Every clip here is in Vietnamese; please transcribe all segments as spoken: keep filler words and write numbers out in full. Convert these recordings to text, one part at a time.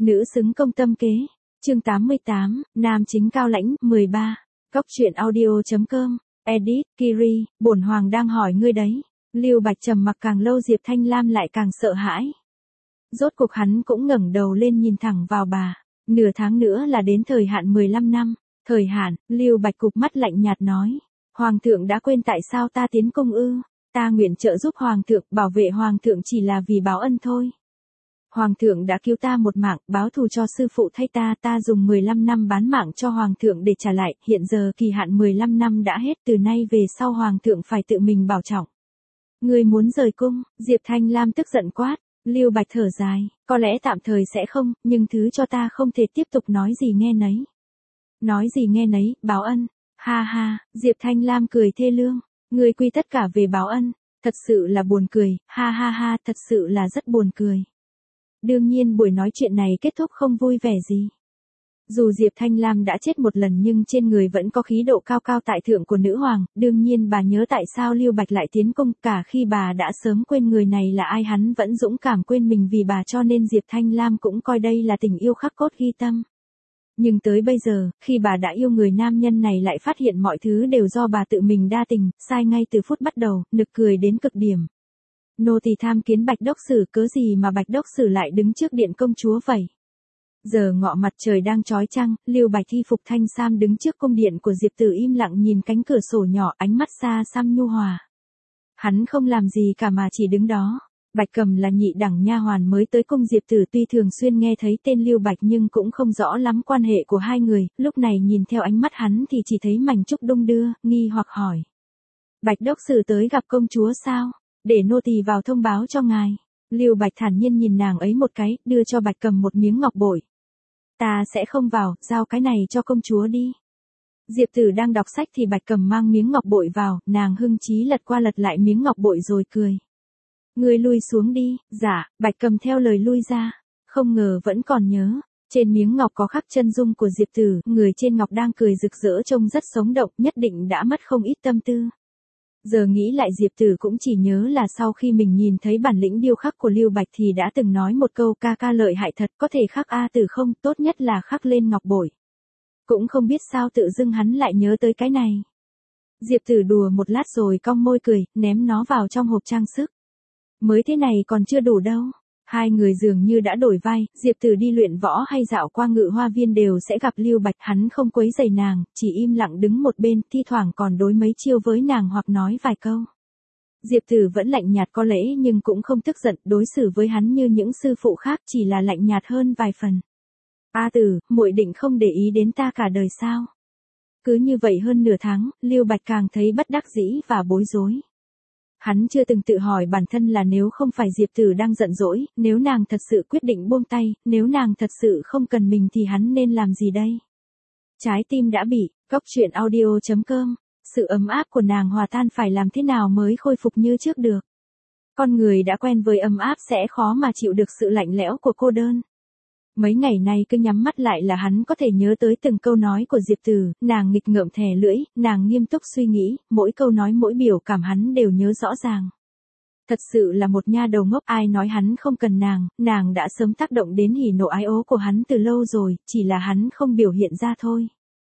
Nữ xứng công tâm kế. Chương tám mươi tám, nam chính cao lãnh, mười ba. Cốc truyện audio.com. Edit, Kiri, bổn hoàng đang hỏi ngươi đấy. Lưu Bạch trầm mặc càng lâu Diệp Thanh Lam lại càng sợ hãi. Rốt cuộc hắn cũng ngẩng đầu lên nhìn thẳng vào bà. Nửa tháng nữa là đến thời hạn mười lăm năm. Thời hạn, Lưu Bạch cụp mắt lạnh nhạt nói. Hoàng thượng đã quên tại sao ta tiến cung ư? Ta nguyện trợ giúp hoàng thượng, bảo vệ hoàng thượng chỉ là vì báo ân thôi. Hoàng thượng đã cứu ta một mạng, báo thù cho sư phụ thay ta, ta dùng mười lăm năm bán mạng cho hoàng thượng để trả lại, hiện giờ kỳ hạn mười lăm năm đã hết, từ nay về sau hoàng thượng phải tự mình bảo trọng. Ngươi muốn rời cung? Diệp Thanh Lam tức giận quát. Lưu Bạch thở dài, có lẽ tạm thời sẽ không, nhưng thứ cho ta không thể tiếp tục nói gì nghe nấy. Nói gì nghe nấy, báo ân. Ha ha, Diệp Thanh Lam cười thê lương. Ngươi quy tất cả về báo ân, thật sự là buồn cười, ha ha ha, thật sự là rất buồn cười. Đương nhiên buổi nói chuyện này kết thúc không vui vẻ gì. Dù Diệp Thanh Lam đã chết một lần nhưng trên người vẫn có khí độ cao cao tại thượng của nữ hoàng, đương nhiên bà nhớ tại sao Lưu Bạch lại tiến cung, cả khi bà đã sớm quên người này là ai hắn vẫn dũng cảm quên mình vì bà, cho nên Diệp Thanh Lam cũng coi đây là tình yêu khắc cốt ghi tâm. Nhưng tới bây giờ, khi bà đã yêu người nam nhân này lại phát hiện mọi thứ đều do bà tự mình đa tình, sai ngay từ phút bắt đầu, nực cười đến cực điểm. Nô tỳ tham kiến Bạch Đốc Sử, cớ gì mà Bạch Đốc Sử lại đứng trước điện công chúa vậy? Giờ ngọ mặt trời đang chói chang, Lưu Bạch thi phục thanh sam đứng trước cung điện của Diệp Tử im lặng nhìn cánh cửa sổ nhỏ, ánh mắt xa xăm nhu hòa. Hắn không làm gì cả mà chỉ đứng đó. Bạch Cầm là nhị đẳng nha hoàn mới tới cung Diệp Tử, tuy thường xuyên nghe thấy tên Lưu Bạch nhưng cũng không rõ lắm quan hệ của hai người, lúc này nhìn theo ánh mắt hắn thì chỉ thấy mảnh trúc đung đưa, nghi hoặc hỏi. Bạch Đốc Sử tới gặp công chúa sao? Để nô tỳ vào thông báo cho ngài. Lưu Bạch thản nhiên nhìn nàng ấy một cái, đưa cho Bạch Cầm một miếng ngọc bội. Ta sẽ không vào, giao cái này cho công chúa đi. Diệp Tử đang đọc sách thì Bạch Cầm mang miếng ngọc bội vào, nàng hưng trí lật qua lật lại miếng ngọc bội rồi cười. Ngươi lui xuống đi. Dạ, Bạch Cầm theo lời lui ra. Không ngờ vẫn còn nhớ. Trên miếng ngọc có khắc chân dung của Diệp Tử, người trên ngọc đang cười rực rỡ trông rất sống động, nhất định đã mất không ít tâm tư. Giờ nghĩ lại Diệp Tử cũng chỉ nhớ là sau khi mình nhìn thấy bản lĩnh điêu khắc của Lưu Bạch thì đã từng nói một câu ca ca lợi hại thật, có thể khắc A Tử không, tốt nhất là khắc lên ngọc bội. Cũng không biết sao tự dưng hắn lại nhớ tới cái này. Diệp Tử đùa một lát rồi cong môi cười, ném nó vào trong hộp trang sức. Mới thế này còn chưa đủ đâu. Hai người dường như đã đổi vai, Diệp Tử đi luyện võ hay dạo qua ngự hoa viên đều sẽ gặp Lưu Bạch, hắn không quấy rầy nàng, chỉ im lặng đứng một bên, thi thoảng còn đối mấy chiêu với nàng hoặc nói vài câu. Diệp Tử vẫn lạnh nhạt có lễ nhưng cũng không tức giận, đối xử với hắn như những sư phụ khác, chỉ là lạnh nhạt hơn vài phần. A Tử, muội định không để ý đến ta cả đời sao? Cứ như vậy hơn nửa tháng, Lưu Bạch càng thấy bất đắc dĩ và bối rối. Hắn chưa từng tự hỏi bản thân là nếu không phải Diệp Tử đang giận dỗi, nếu nàng thật sự quyết định buông tay, nếu nàng thật sự không cần mình thì hắn nên làm gì đây? Trái tim đã bị, cốc truyện audio.com, sự ấm áp của nàng hòa tan phải làm thế nào mới khôi phục như trước được? Con người đã quen với ấm áp sẽ khó mà chịu được sự lạnh lẽo của cô đơn. Mấy ngày nay cứ nhắm mắt lại là hắn có thể nhớ tới từng câu nói của Diệp Tử, nàng nghịch ngợm thè lưỡi, nàng nghiêm túc suy nghĩ, mỗi câu nói mỗi biểu cảm hắn đều nhớ rõ ràng. Thật sự là một nha đầu ngốc, ai nói hắn không cần nàng, nàng đã sớm tác động đến hỉ nộ ái ố của hắn từ lâu rồi, chỉ là hắn không biểu hiện ra thôi.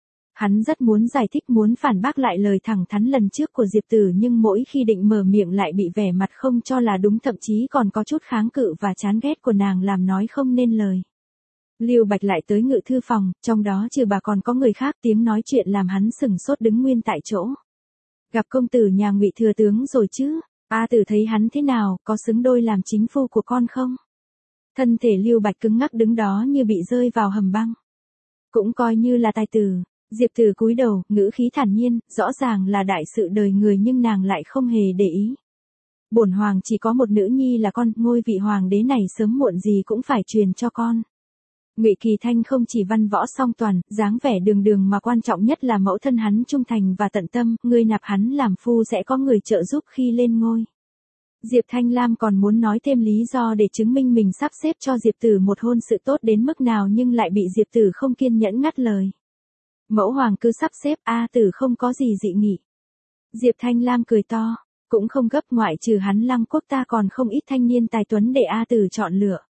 Hắn rất muốn giải thích, muốn phản bác lại lời thẳng thắn lần trước của Diệp Tử nhưng mỗi khi định mở miệng lại bị vẻ mặt không cho là đúng, thậm chí còn có chút kháng cự và chán ghét của nàng làm nói không nên lời. Lưu Bạch lại tới ngự thư phòng, trong đó trừ bà còn có người khác, tiếng nói chuyện làm hắn sừng sốt đứng nguyên tại chỗ. Gặp công tử nhà Ngụy thừa tướng rồi chứ? A Tử thấy hắn thế nào, có xứng đôi làm chính phu của con không? Thân thể Lưu Bạch cứng ngắc đứng đó như bị rơi vào hầm băng. Cũng coi như là tài tử. Diệp Tử cúi đầu, ngữ khí thản nhiên, rõ ràng là đại sự đời người nhưng nàng lại không hề để ý. Bổn hoàng chỉ có một nữ nhi là con, ngôi vị hoàng đế này sớm muộn gì cũng phải truyền cho con. Ngụy Kỳ Thanh không chỉ văn võ song toàn, dáng vẻ đường đường mà quan trọng nhất là mẫu thân hắn trung thành và tận tâm, ngươi nạp hắn làm phu sẽ có người trợ giúp khi lên ngôi. Diệp Thanh Lam còn muốn nói thêm lý do để chứng minh mình sắp xếp cho Diệp Tử một hôn sự tốt đến mức nào nhưng lại bị Diệp Tử không kiên nhẫn ngắt lời. Mẫu hoàng cứ sắp xếp, A Tử không có gì dị nghị. Diệp Thanh Lam cười to, cũng không gấp, ngoại trừ hắn Lăng Quốc ta còn không ít thanh niên tài tuấn để A Tử chọn lựa.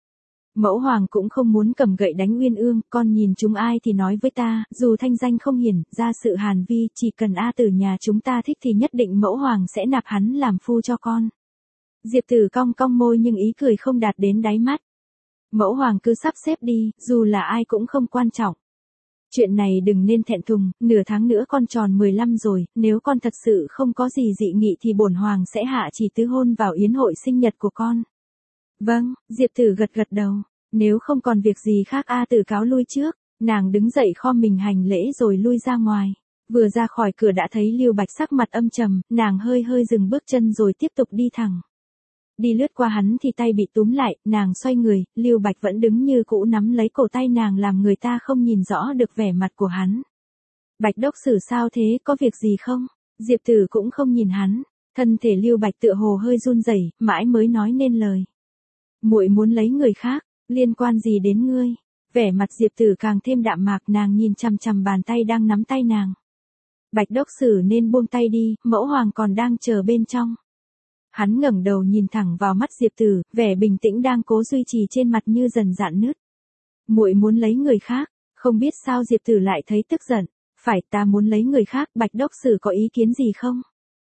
Mẫu hoàng cũng không muốn cầm gậy đánh Uyên Ương, con nhìn chúng ai thì nói với ta, dù thanh danh không hiển, ra sự hàn vi, chỉ cần A Tử nhà chúng ta thích thì nhất định mẫu hoàng sẽ nạp hắn làm phu cho con. Diệp Tử cong cong môi nhưng ý cười không đạt đến đáy mắt. Mẫu hoàng cứ sắp xếp đi, dù là ai cũng không quan trọng. Chuyện này đừng nên thẹn thùng, nửa tháng nữa con tròn mười lăm rồi, nếu con thật sự không có gì dị nghị thì bổn hoàng sẽ hạ chỉ tứ hôn vào yến hội sinh nhật của con. Vâng, Diệp Tử gật gật đầu, nếu không còn việc gì khác A Tử cáo lui trước, nàng đứng dậy khom mình hành lễ rồi lui ra ngoài. Vừa ra khỏi cửa đã thấy Lưu Bạch sắc mặt âm trầm, nàng hơi hơi dừng bước chân rồi tiếp tục đi thẳng. Đi lướt qua hắn thì tay bị túm lại, nàng xoay người, Lưu Bạch vẫn đứng như cũ nắm lấy cổ tay nàng làm người ta không nhìn rõ được vẻ mặt của hắn. Bạch đốc sử sao thế, có việc gì không? Diệp Tử cũng không nhìn hắn, thân thể Lưu Bạch tựa hồ hơi run rẩy, mãi mới nói nên lời. Muội muốn lấy người khác, liên quan gì đến ngươi? Vẻ mặt Diệp Tử càng thêm đạm mạc, nàng nhìn chằm chằm bàn tay đang nắm tay nàng. Bạch đốc sử nên buông tay đi, mẫu hoàng còn đang chờ bên trong. Hắn ngẩng đầu nhìn thẳng vào mắt Diệp Tử, vẻ bình tĩnh đang cố duy trì trên mặt như dần dạn nứt. Muội muốn lấy người khác, không biết sao Diệp Tử lại thấy tức giận. Phải, ta muốn lấy người khác, Bạch đốc sử có ý kiến gì không?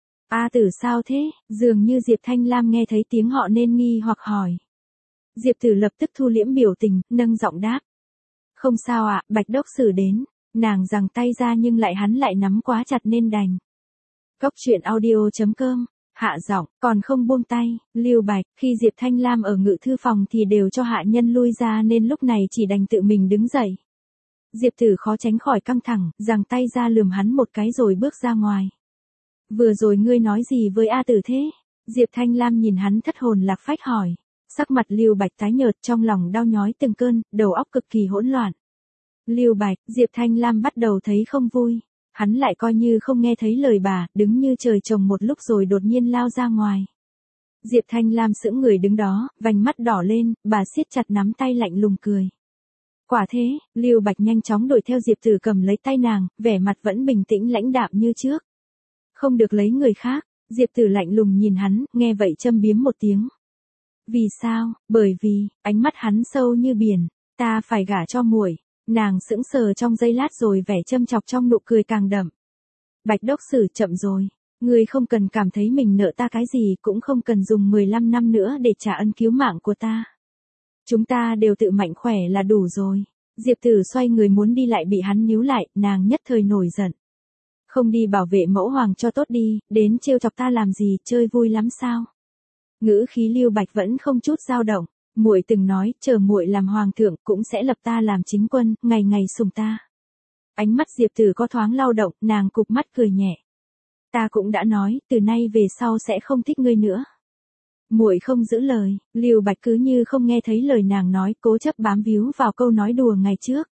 A Tử sao thế? Dường như Diệp Thanh Lam nghe thấy tiếng họ nên nghi hoặc hỏi. Diệp Tử lập tức thu liễm biểu tình, nâng giọng đáp. Không sao ạ, Bạch đốc sử đến. Nàng giằng tay ra nhưng lại hắn lại nắm quá chặt nên đành. Cốc truyện audio chấm com. Hạ giọng, còn không buông tay. Lưu Bạch, khi Diệp Thanh Lam ở ngự thư phòng thì đều cho hạ nhân lui ra nên lúc này chỉ đành tự mình đứng dậy. Diệp Tử khó tránh khỏi căng thẳng, giằng tay ra lườm hắn một cái rồi bước ra ngoài. Vừa rồi ngươi nói gì với A Tử thế? Diệp Thanh Lam nhìn hắn thất hồn lạc phách hỏi. Sắc mặt Lưu Bạch tái nhợt, trong lòng đau nhói từng cơn, đầu óc cực kỳ hỗn loạn. Lưu Bạch, Diệp Thanh Lam bắt đầu thấy không vui. Hắn lại coi như không nghe thấy lời bà, đứng như trời trồng một lúc rồi đột nhiên lao ra ngoài. Diệp Thanh Lam sững người đứng đó, vành mắt đỏ lên, bà siết chặt nắm tay lạnh lùng cười. Quả thế, Lưu Bạch nhanh chóng đuổi theo Diệp Tử cầm lấy tay nàng, vẻ mặt vẫn bình tĩnh lãnh đạm như trước. Không được lấy người khác, Diệp Tử lạnh lùng nhìn hắn, nghe vậy châm biếm một tiếng. Vì sao? Bởi vì, ánh mắt hắn sâu như biển, ta phải gả cho muội. Nàng sững sờ trong giây lát rồi vẻ châm chọc trong nụ cười càng đậm. Bạch đốc sử, chậm rồi, ngươi không cần cảm thấy mình nợ ta cái gì, cũng không cần dùng mười lăm năm nữa để trả ân cứu mạng của ta. Chúng ta đều tự mạnh khỏe là đủ rồi. Diệp Tử xoay người muốn đi lại bị hắn níu lại, nàng nhất thời nổi giận. Không đi bảo vệ mẫu hoàng cho tốt đi, đến trêu chọc ta làm gì, chơi vui lắm sao? Ngữ khí Lưu Bạch vẫn không chút dao động. Muội từng nói, chờ muội làm hoàng thượng cũng sẽ lập ta làm chính quân, ngày ngày sủng ta. Ánh mắt Diệp Tử có thoáng lao động, nàng cụp mắt cười nhẹ. Ta cũng đã nói, từ nay về sau sẽ không thích ngươi nữa. Muội không giữ lời, Lưu Bạch cứ như không nghe thấy lời nàng nói, cố chấp bám víu vào câu nói đùa ngày trước.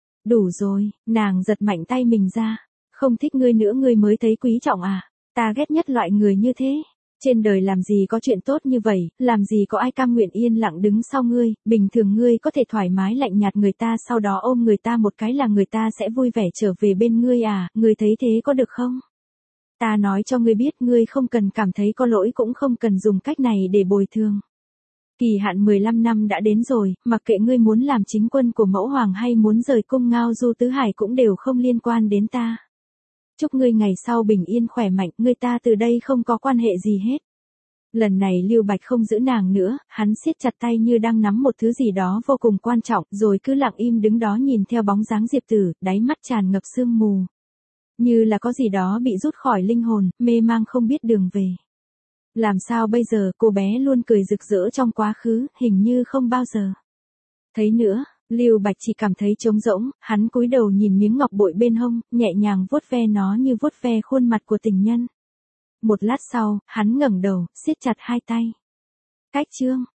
Đủ rồi, nàng giật mạnh tay mình ra. Không thích ngươi nữa ngươi mới thấy quý trọng à, ta ghét nhất loại người như thế. Trên đời làm gì có chuyện tốt như vậy, làm gì có ai cam nguyện yên lặng đứng sau ngươi, bình thường ngươi có thể thoải mái lạnh nhạt người ta sau đó ôm người ta một cái là người ta sẽ vui vẻ trở về bên ngươi à, ngươi thấy thế có được không? Ta nói cho ngươi biết ngươi không cần cảm thấy có lỗi cũng không cần dùng cách này để bồi thường. Kỳ hạn mười lăm năm đã đến rồi, mặc kệ ngươi muốn làm chính quân của mẫu hoàng hay muốn rời cung Ngao Du Tứ Hải cũng đều không liên quan đến ta. Chúc ngươi ngày sau bình yên khỏe mạnh, ngươi ta từ đây không có quan hệ gì hết. Lần này Lưu Bạch không giữ nàng nữa, hắn siết chặt tay như đang nắm một thứ gì đó vô cùng quan trọng, rồi cứ lặng im đứng đó nhìn theo bóng dáng Diệp Tử, đáy mắt tràn ngập sương mù. Như là có gì đó bị rút khỏi linh hồn, mê mang không biết đường về. Làm sao bây giờ, cô bé luôn cười rực rỡ trong quá khứ, hình như không bao giờ thấy nữa. Lưu Bạch chỉ cảm thấy trống rỗng, hắn cúi đầu nhìn miếng ngọc bội bên hông, nhẹ nhàng vuốt ve nó như vuốt ve khuôn mặt của tình nhân. Một lát sau, hắn ngẩng đầu, siết chặt hai tay. Cách chương